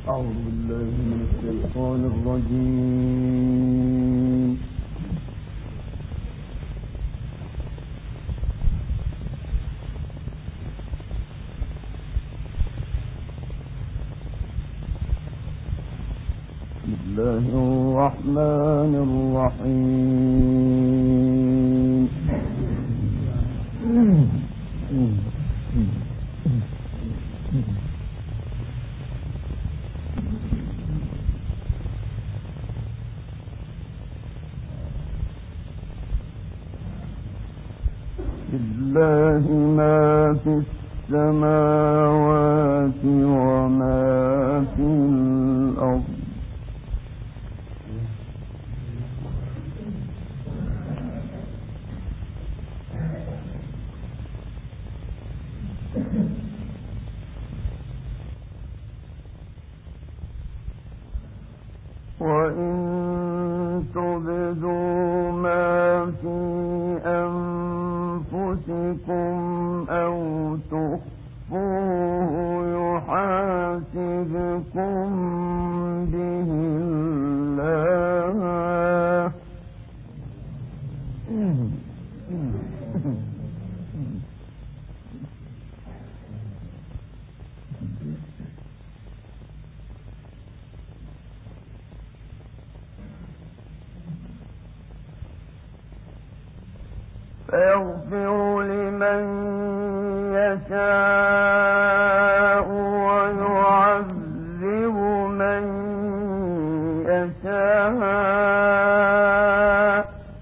أعوذ بالله من الشيطان الرجيم. بسم الله الرحمن الرحيم. لله ما في السماوات وما في الأرض. وإن تبدوا ما في أنفسكم أو تخفوه يحاسبكم به الله. فيغفر لمن يشاء ويعذب من يشاء.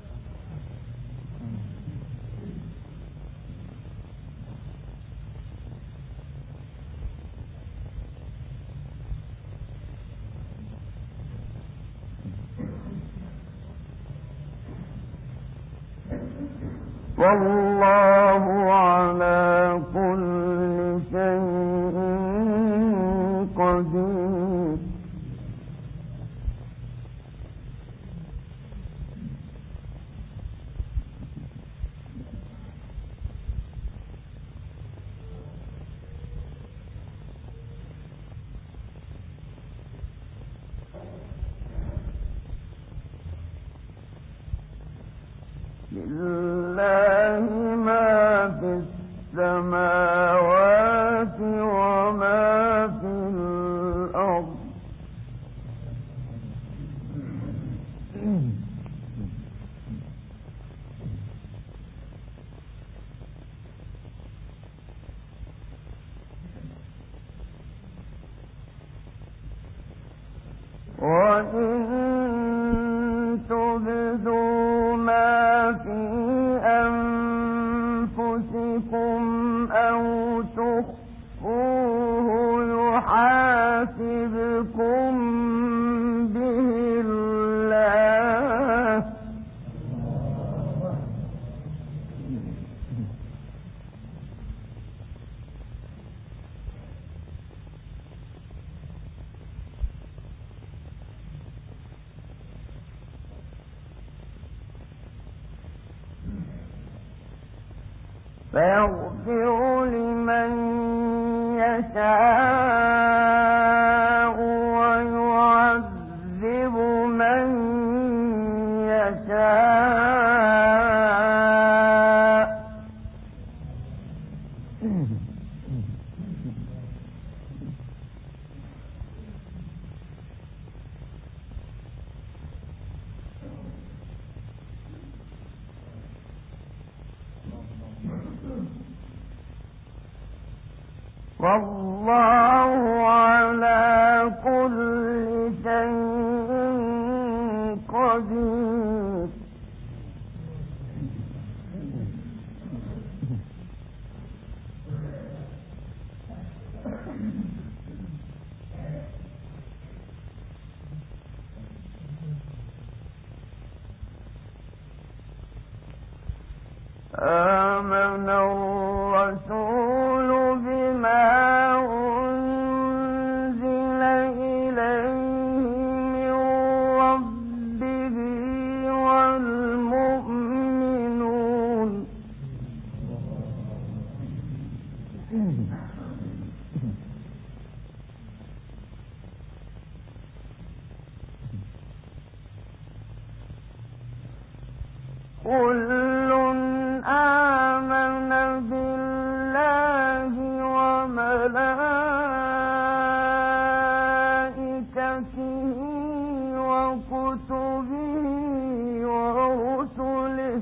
والله على كل شيء قدير. لله ما في السماوات وما في الأرض. وإن تبدوا ما في أنفسكم أو تخفوه يحاسبكم به الله. فيغفر لمن يشاء ويعذب من يشاء. والله على كل شيء قدير. آمن الرسول بما أنزل كل آمن بالله وملائكته وكتبه ورسله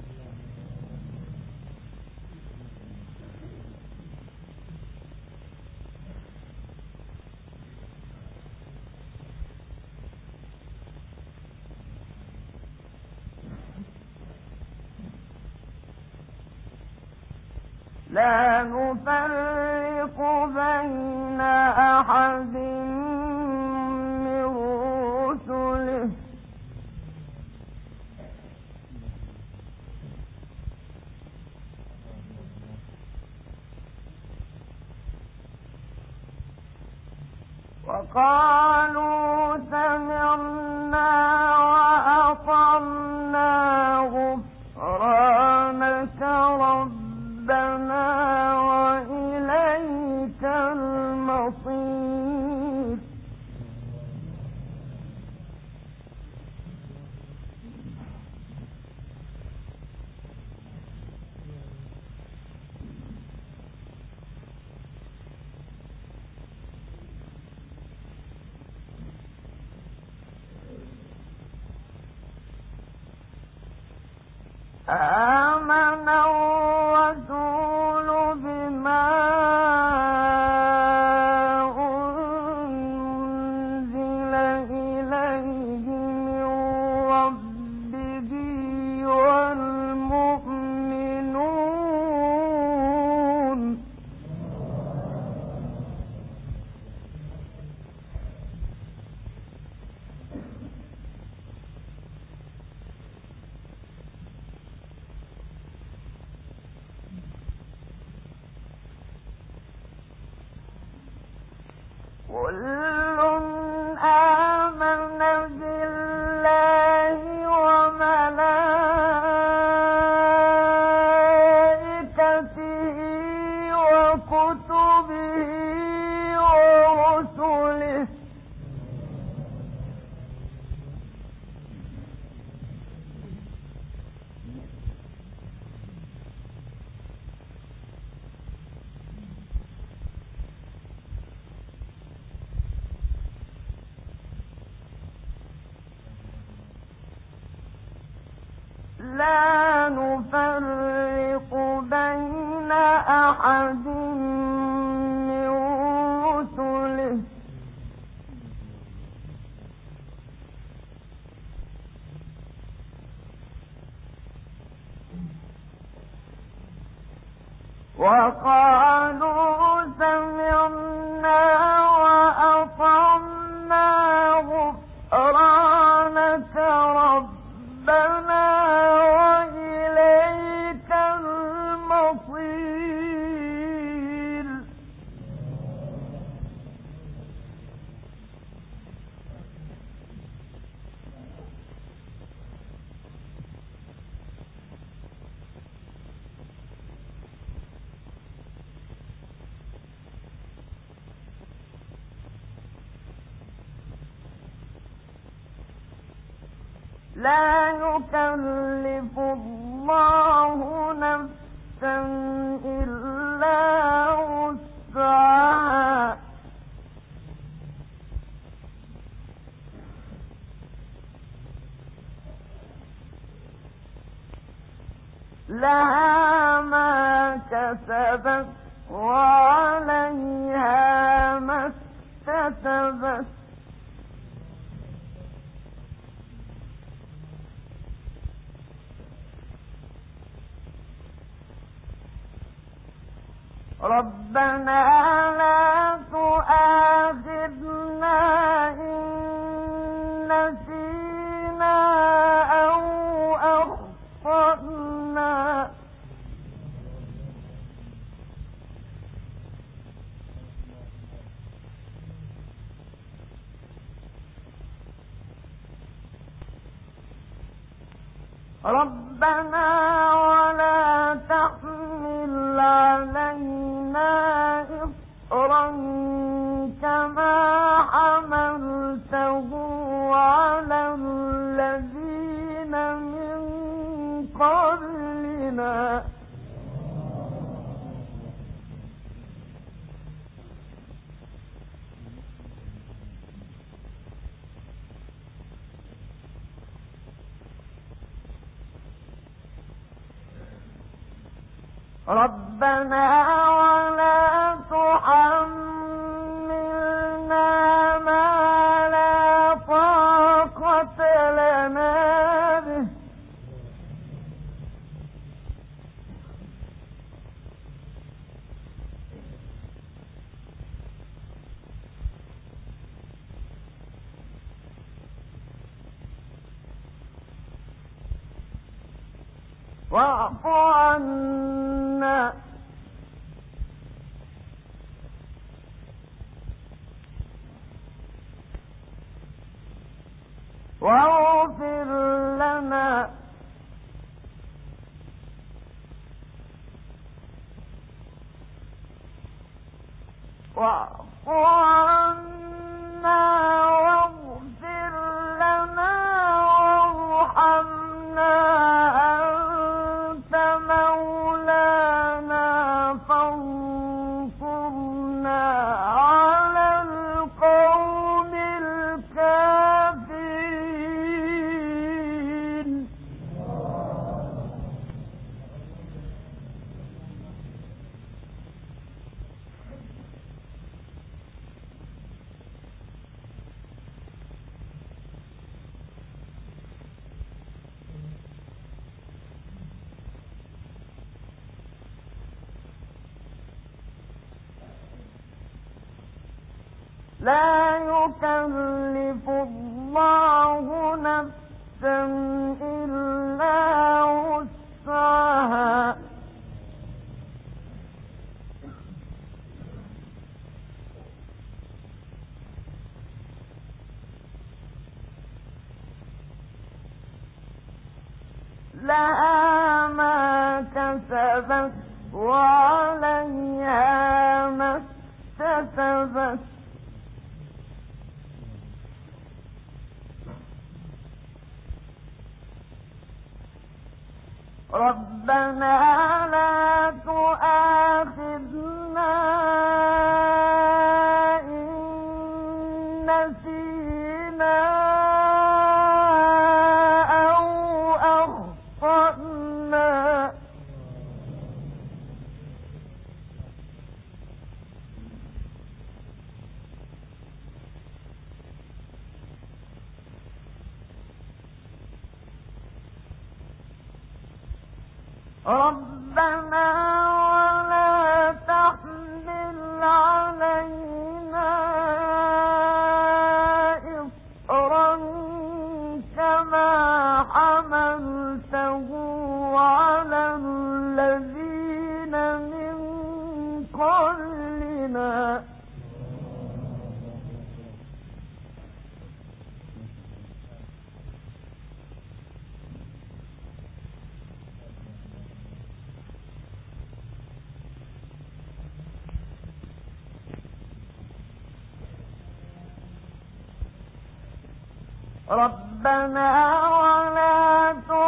لا نفرق بين أحد من رسله وقالوا سمعنا وأطعنا غفرانك ربنا وإليك المصير آمن الرسول بما أنزل إليه من ربه والمؤمنون كل آمن بالله وملائكته وكتبه ورسله لا نفرق بين أحد من رسله وقالوا سمعنا وأطعنا غفرانك ربنا وإليك المصير لا يكلف الله نفسا إلا وسعها لها ما كسبت وعليها ما اكتسبت ربنا لا تؤاخذنا إن نسينا أو أخطأنا ربنا ولا تحمل علينا إصرا كما حملته على الذين من ربنا ولا تحملنا ما لا طاقة لنا به واعف عنا واغفر لنا واعف عنا واغفر لنا وارحمنا أنت مولانا فانصرنا على القوم الكافرين لا يكلف الله نفسا إلا وسعها لها ما كسبت وعليها ما اكتسبت ربنا لا تؤاخذنا إن نسينا أو أخطأنا ربنا ولا تحمل علينا إصرا كما حملته على الذين من قبلنا ربنا ولا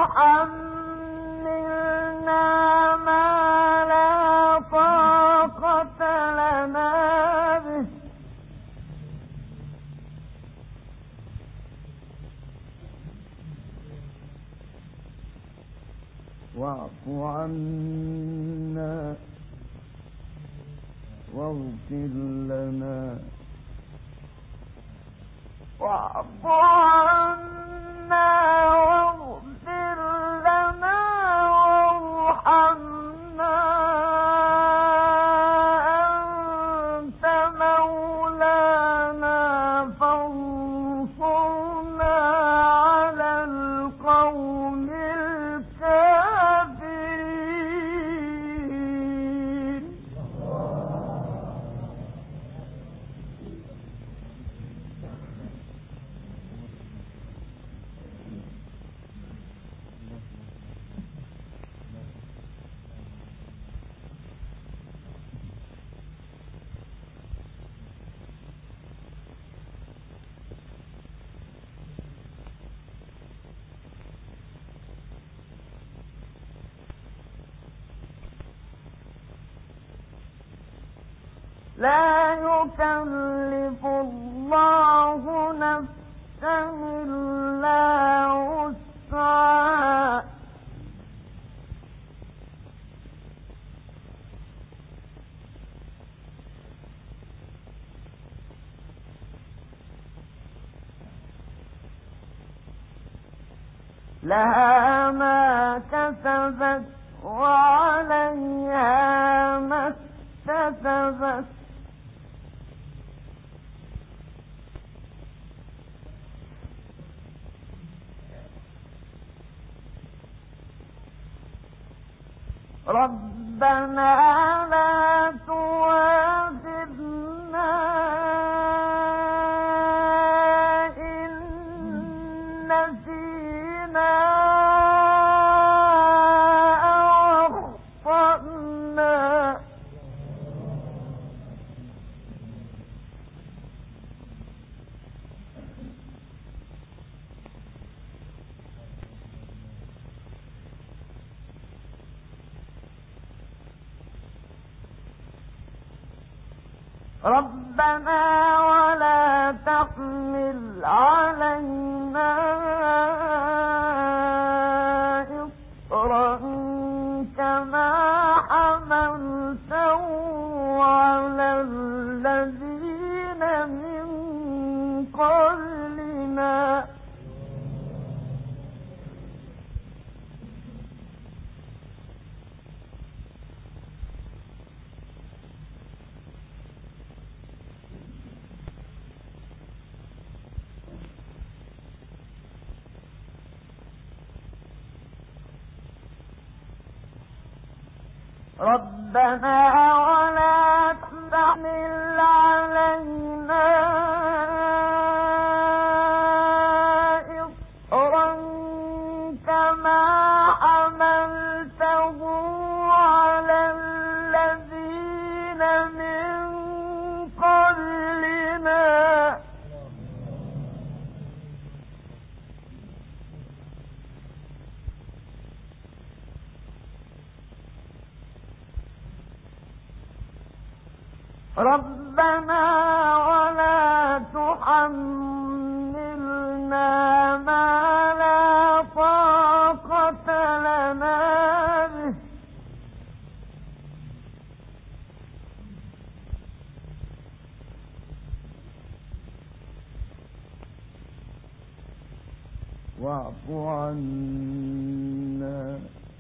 تحملنا ما لا طاقة لنا به واعف عنا واغفر لنا واعف عنا واغفر لنا وارحمنا أنت مولانا فانصرنا على القوم الكافرين لا يكلف الله نفسا إلا وسعها لها ما كسبت وعليها ما اكتسبت. ربنا لا تؤاخذنا إن نسينا أو أخطأنا. ربنا ولا تحمل علينا إصرا كما حملته على الذين من قبلنا. ربنا ولا تحمل علينا إصرا كما حملته على الذين من قبلنا. ربنا ولا تحملنا ما لا طاقة لنا به واعف عنا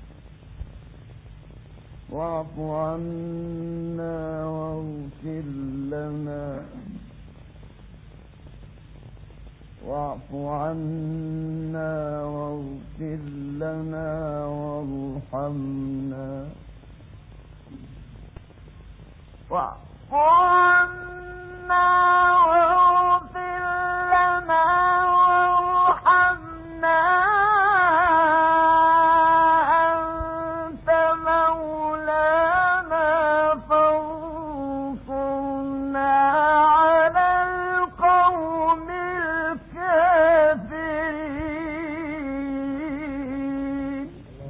واغفر لنا واعف عنا واغفر لنا وارحمنا. واعف عنا واغفر لنا وارحمنا أنت مولانا فانصرنا على القوم الكافرين.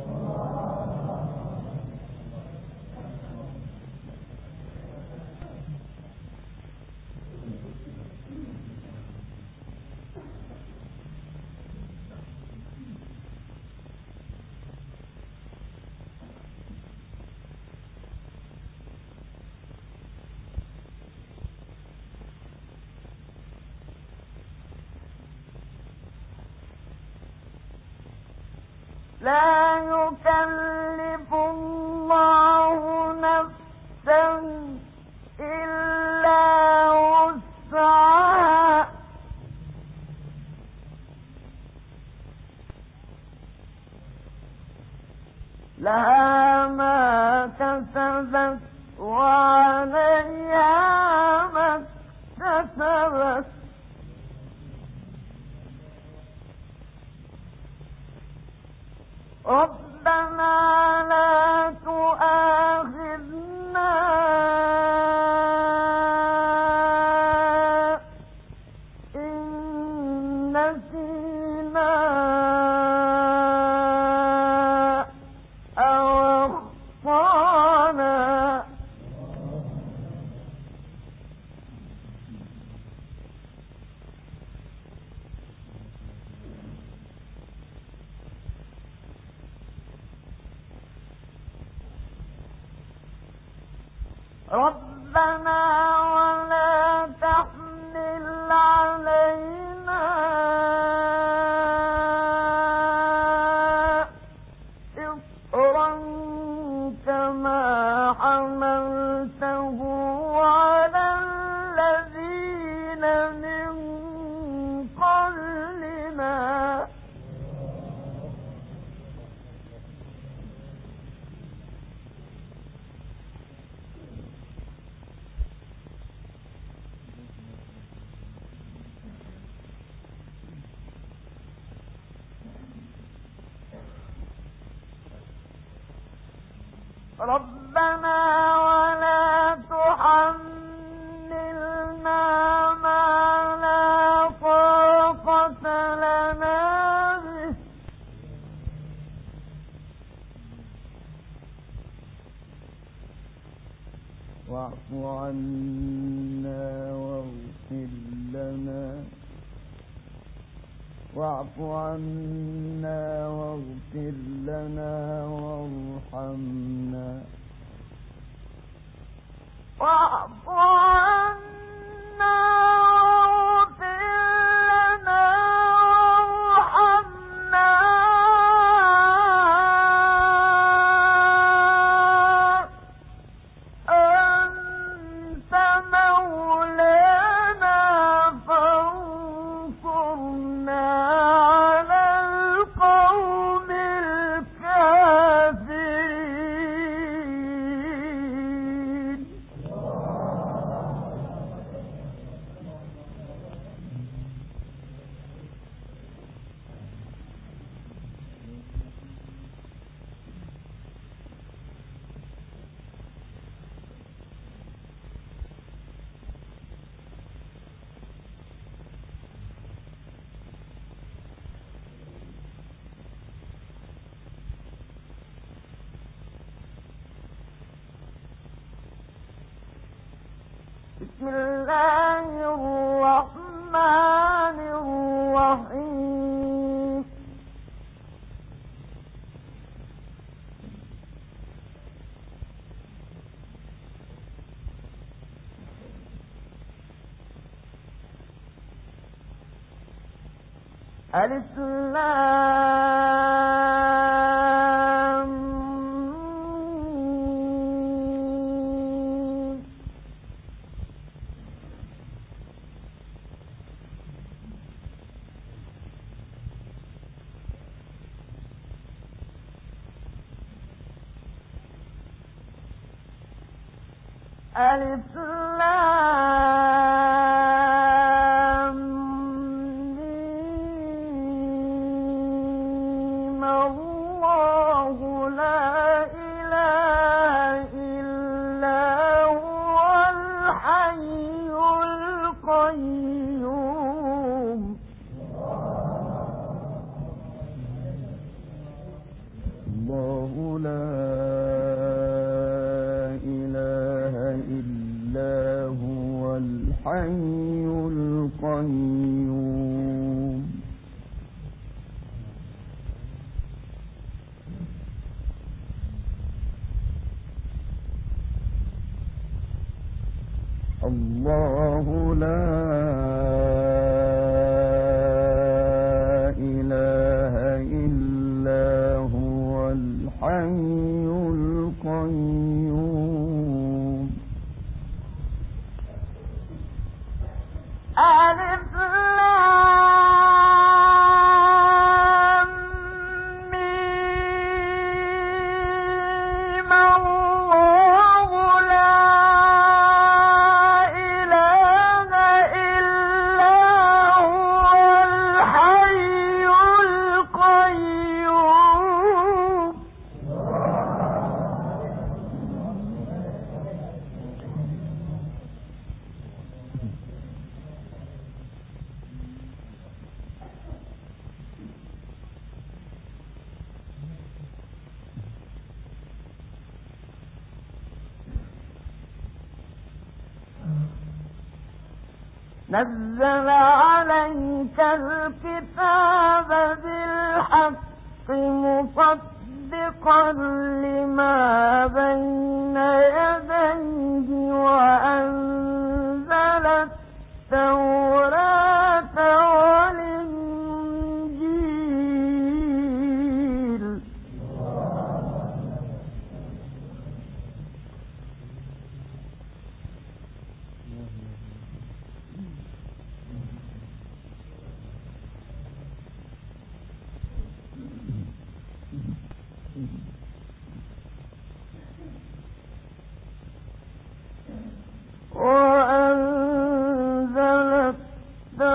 لا يكلف الله نفسا إلا وسعها لها ما كسبت وعليها ما اكتسبت. ربنا لا تؤاخذنا إن نسينا أو أخطأنا. ربنا ولا تحمل علينا ربنا ولا تحملنا ما لا طاقة لنا به واعف عنا واغفر لنا وارحمنا واعف عنا واغفر لنا وارحمنا أنت مولانا فانصرنا على القوم الكافرين. بسم الله الرحمن الرحيم. ألف لام ميم. ألف لام ميم. الله لا إله إلا هو الحي القيوم. الله لا إله إلا هو الحي القيوم. الله لا إله إلا هو الحي القيوم. ألف لام ميم. الله لا إله إلا هو الحي القيوم. نزل عليك الكتاب بالحق مصدقا لما بين يديه وأنزل التوراة والإنجيل. وأنزل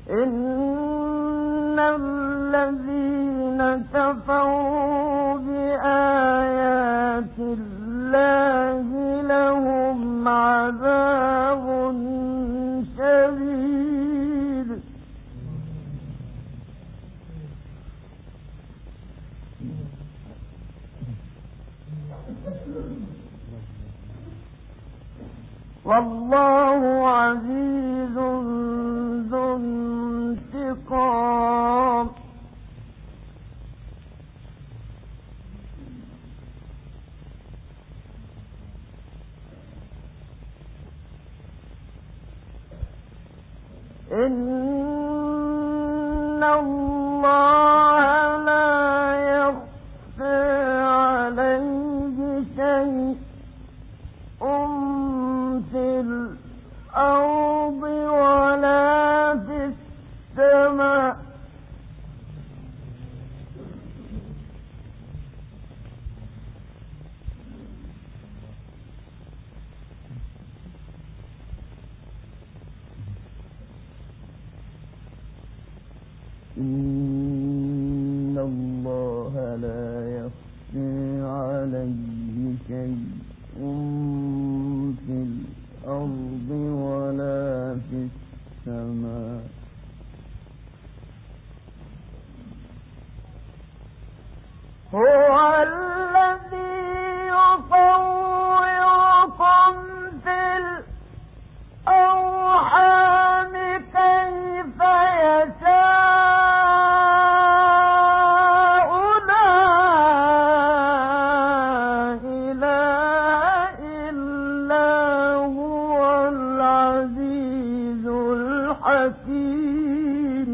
إن الذين كفروا بآيات الله لهم عذاب شديد والله عزيز ذو انتقام إن الله لا يخفى عليه شيء في الأرض ولا في السماء إن الله لا يخفى عليه شيء في الأرض ولا في السماء هو الذي يصوركم في الأرحام كيف يشاء لا إله إلا هو العزيز الحكيم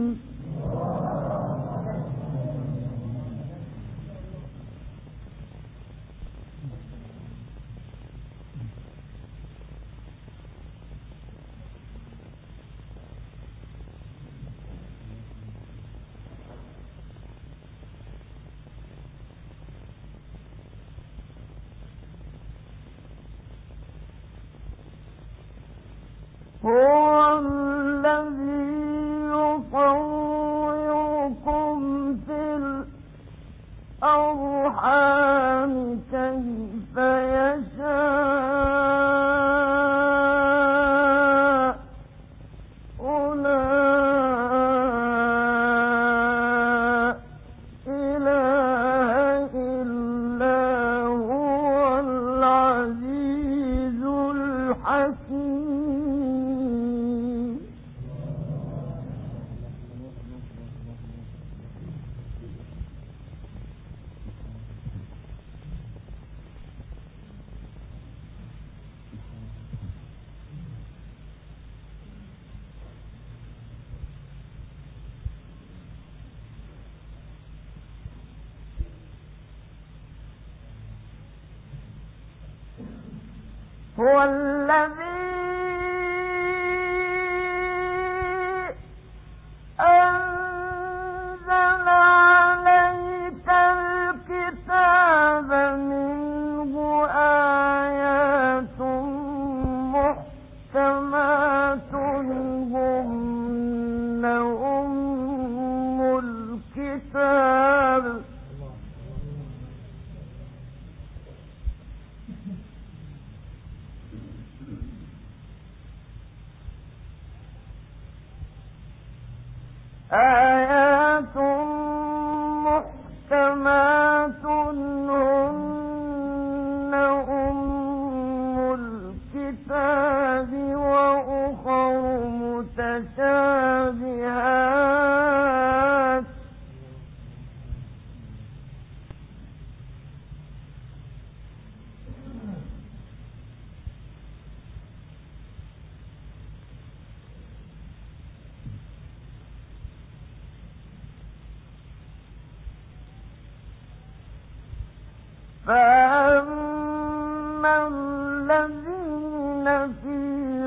هو الذي يصوركم في الأرحام كيف يشاء لا إله إلا هو العزيز الحكيم هو الذي أنزل عليك الكتاب منه آيات محكمات هن أم الكتاب آيات محكمات هن أم الكتاب وأخر متشابهات فأما الذين في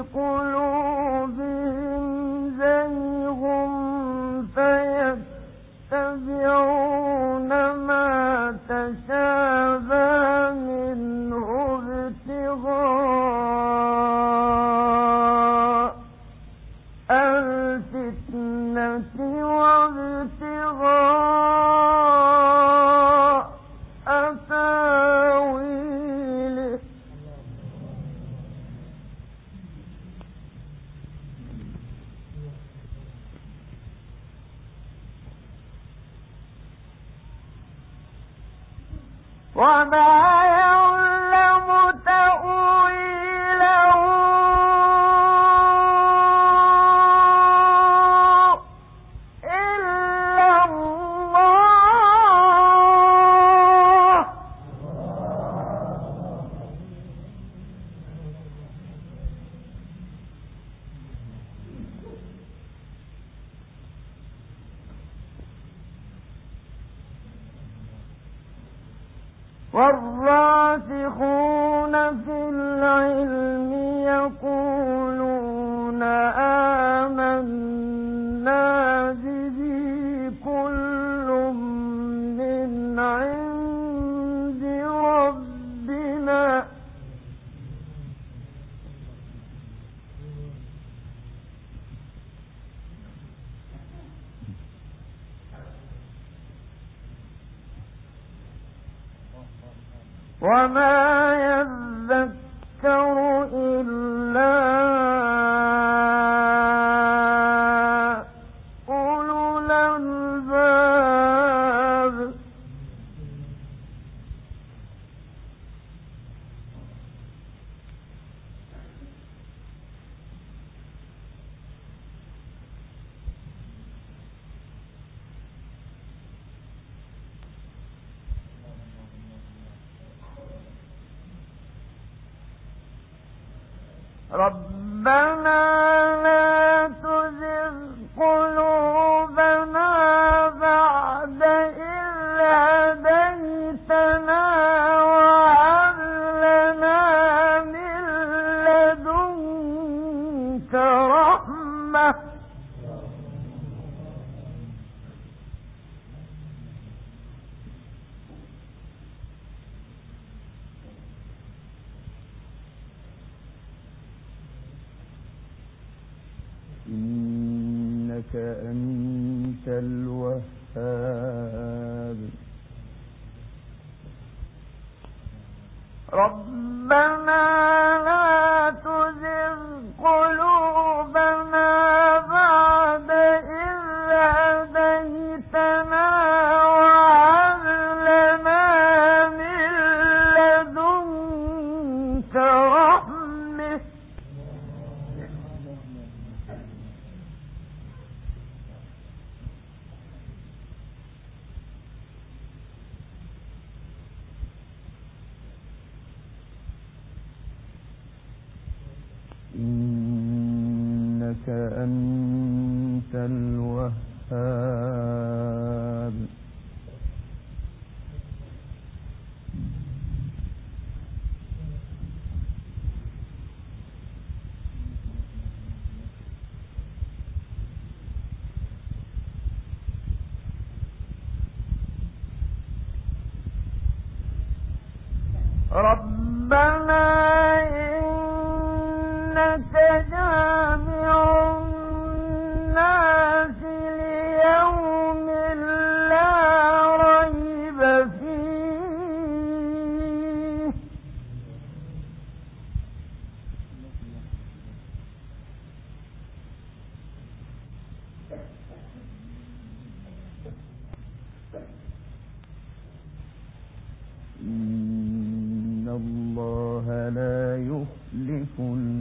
قلوبهم زيغ فيتبعون ما تشابه منه ابتغاء الفتنة وما يعلم تأويله إلا الله. والراسخون في العلم يقولون آمنا به كل من عند ربنا وما يذكر إلا أولو الألباب. ربنا لا تزغ قلوبنا بعد إذ هديتنا وهب لنا من لدنك رحمة إنك أنت الوهاب. ربنا لا تزغ قلوبنا بعد إذ هديتنا وهب لنا من لدنك رحمة إنك أنت الوهاب. ربنا إنك جامع الناس ليوم لا ريب فيه إن الله لا يخلف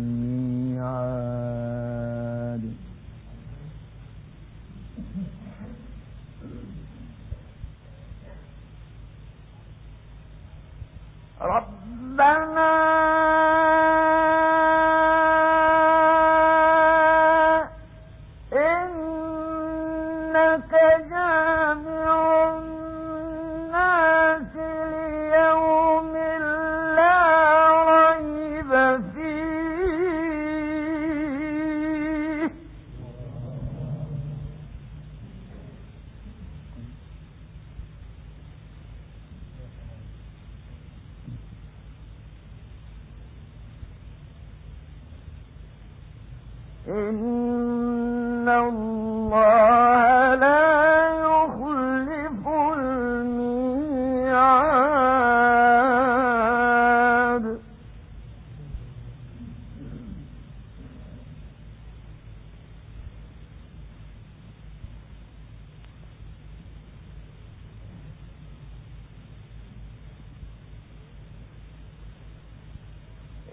الميعاد. ربنا إنك جامع الناس ليوم لا ريب فيه إن الله لا يخلف الميعاد.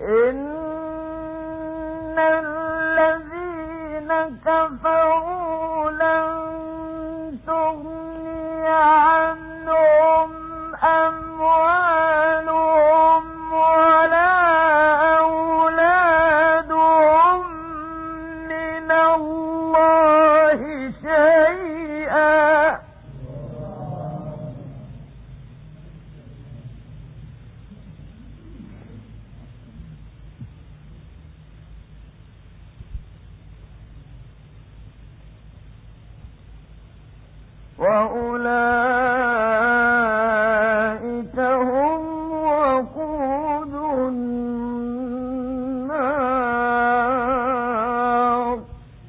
إن الذين كفروا لن تغني عنهم أموالهم ولا أولادهم من الله شيئا وأولئك هم وقود النار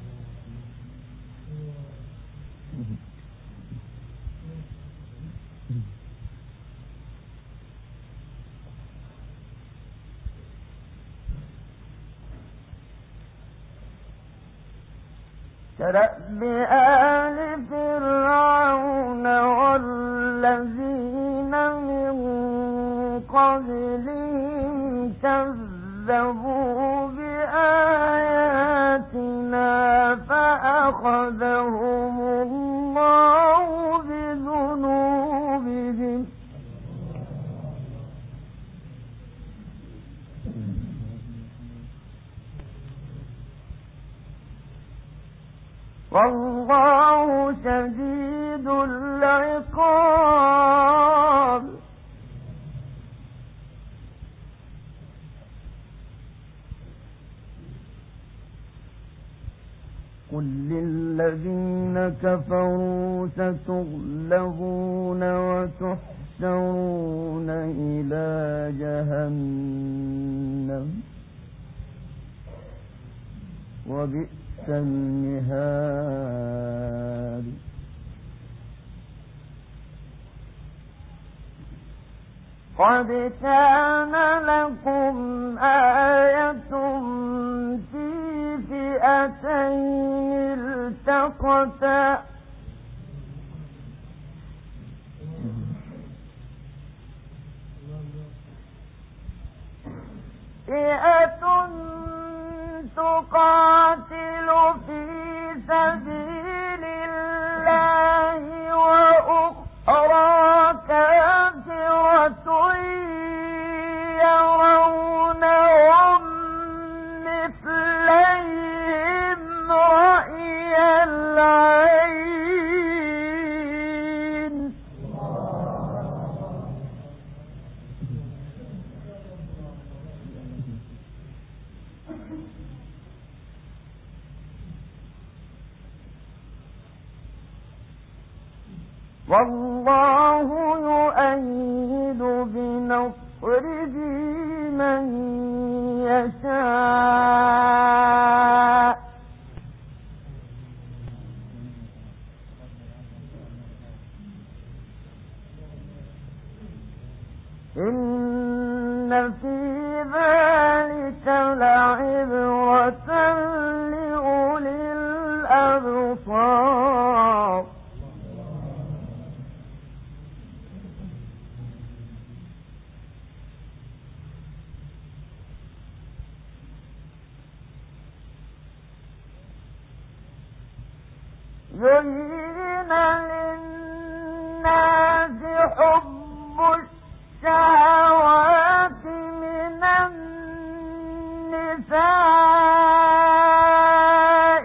كدأب آل فرعون والذين من قبلهم كذبوا بآياتنا فأخذهم الله بذنوبهم والله شديد العقاب قل للذين كفروا ستغلبون وتحشرون إلى جهنم وبئس المهاد قد كان لكم آية في فئتين التقتا فئة تقاتل في سبيل الله وأخرى كافرة يرونهم مثليهم رأي العين والله يؤيد بنصره من يشاء إن في ذلك لعبرة لأولي الأبصار زين للناس حب الشهوات من النساء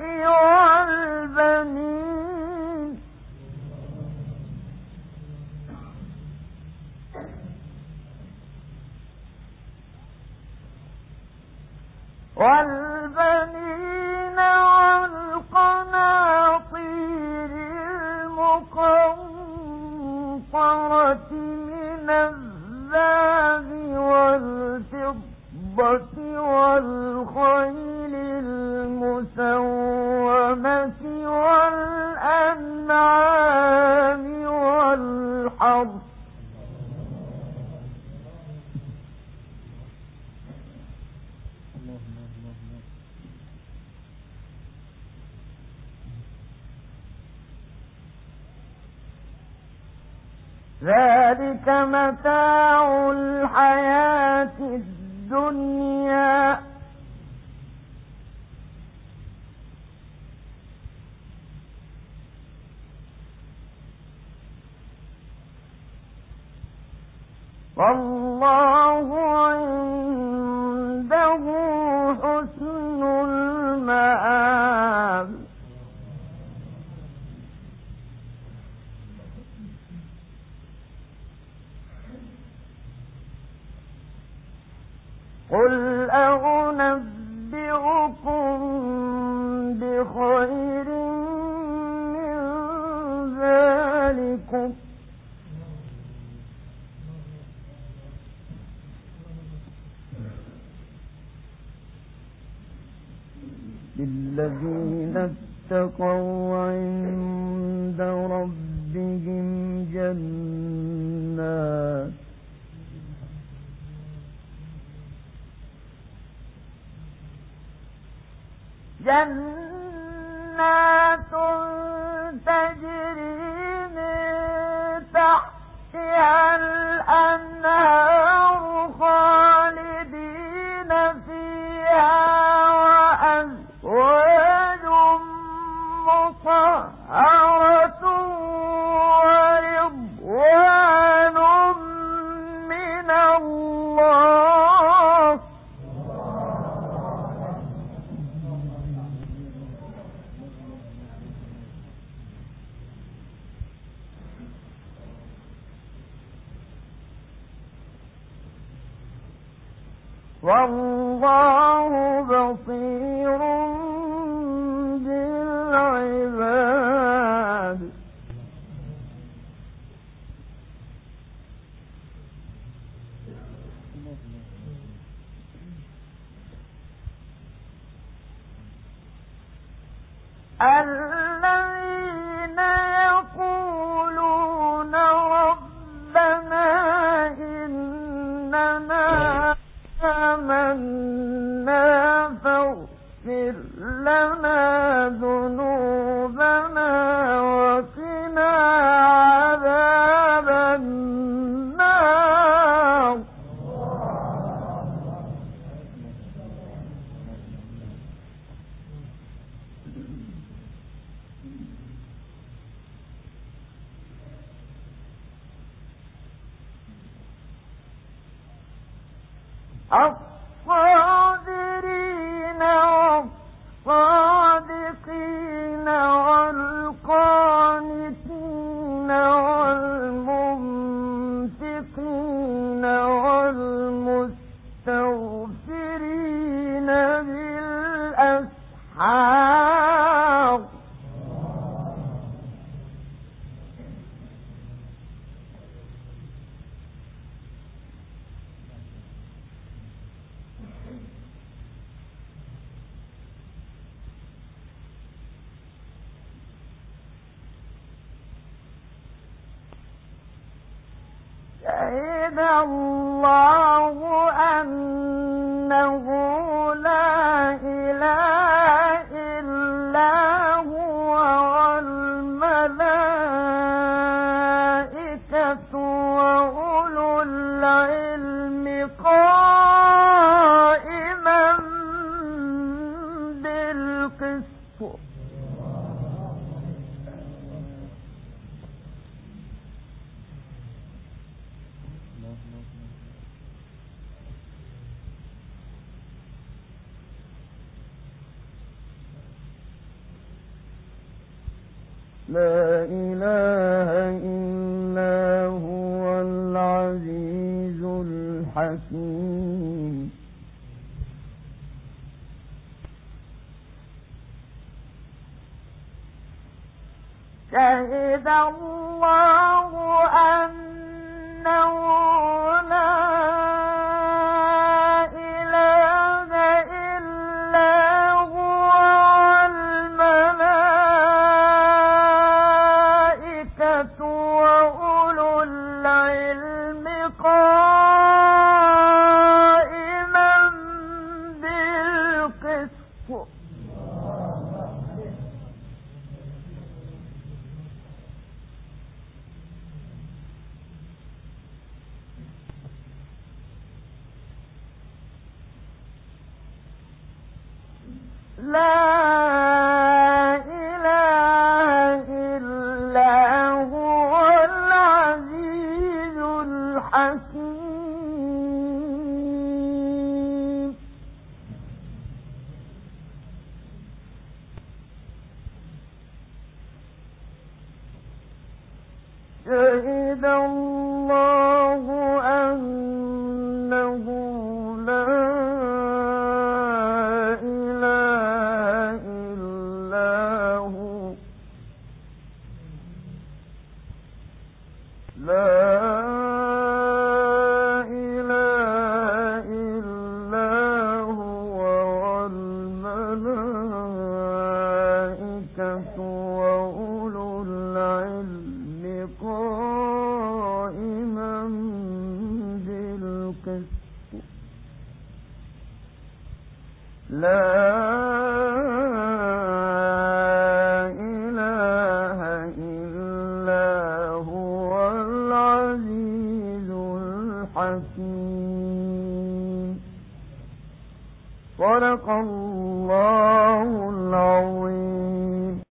والبنين والقناطير المقنطرة من الذهب والفضة والخيل المسومة والأنعام والحرث ذلك متاع الحياة الدنيا الدنيا والله عنده حسن المآب قل أنبئكم بخير من ذلكم للذين اتقوا عند ربهم جنات تجري من تحتها الأنهار خالدين فيها وأزواج مطهرة ورضوان من الله والله بصير بالعباد الذين يقولون ربنا إننا آمنا فاغفر لنا ذنوبنا وقنا عذاب النار الصابرين والصادقين والقانتين والمنفقين والمستغفرين بالأسحار شهد الله أنه لا إله إلا هو والملائكة وأولو العلم قائما بالقسط لا إله إلا هو العزيز الحكيم شهد الله أنه لا إله إلا هو والملائكة وأولو العلم قائما بالقسط لا إله إلا هو العزيز الحكيم. شهد الله أنه لا إله إلا هو لا إله إلا هو والملائكة وأولو العلم قائما بالقسط لا إله إلا هو العزيز الحكيم. صدق الله العظيم.